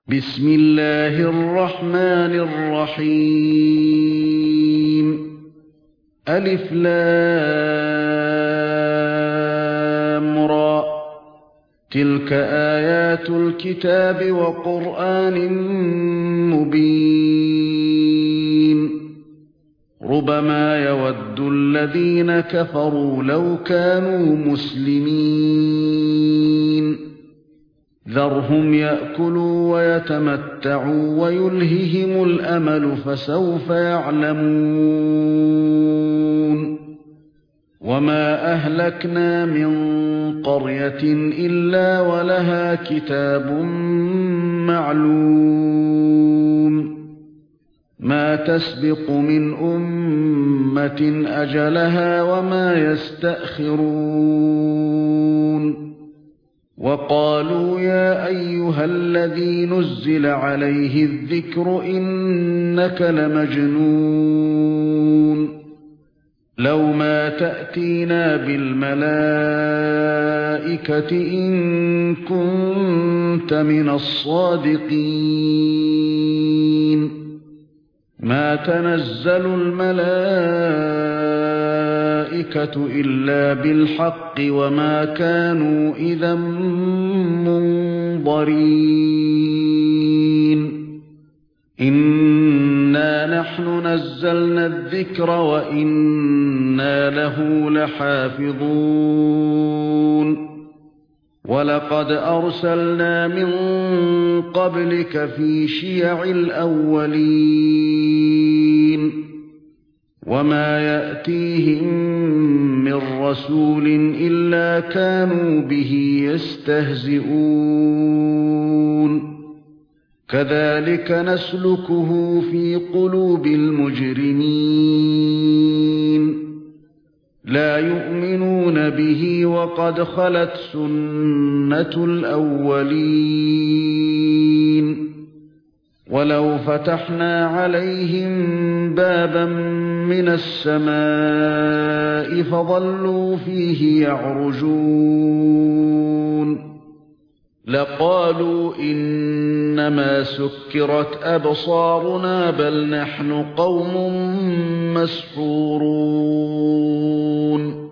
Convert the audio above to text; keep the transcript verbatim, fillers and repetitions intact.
بسم الله الرحمن الرحيم ألف لام را تلك آيات الكتاب وقرآن مبين ربما يود الذين كفروا لو كانوا مسلمين ذرهم يأكلوا ويتمتعوا ويلههم الأمل فسوف يعلمون وما أهلكنا من قرية إلا ولها كتاب معلوم ما تسبق من أمة أجلها وما يستأخرون وقالوا يا أيها الذي نزل عليه الذكر إنك لمجنون لو ما تأتينا بالملائكة إن كنت من الصادقين ما تنزل الملائكة إلا بالحق وما كانوا إذا منظرين إنا نحن نزلنا الذكر وإنا له لحافظون ولقد أرسلنا من قبلك في شيع الأولين وما يأتيهم من رسول إلا كانوا به يستهزئون كذلك نسلكه في قلوب المجرمين لا يؤمنون به وقد خلت سنة الأولين ولو فتحنا عليهم بابا من السماء فظلوا فيه يعرجون لقالوا إنما سكرت أبصارنا بل نحن قوم مسحورون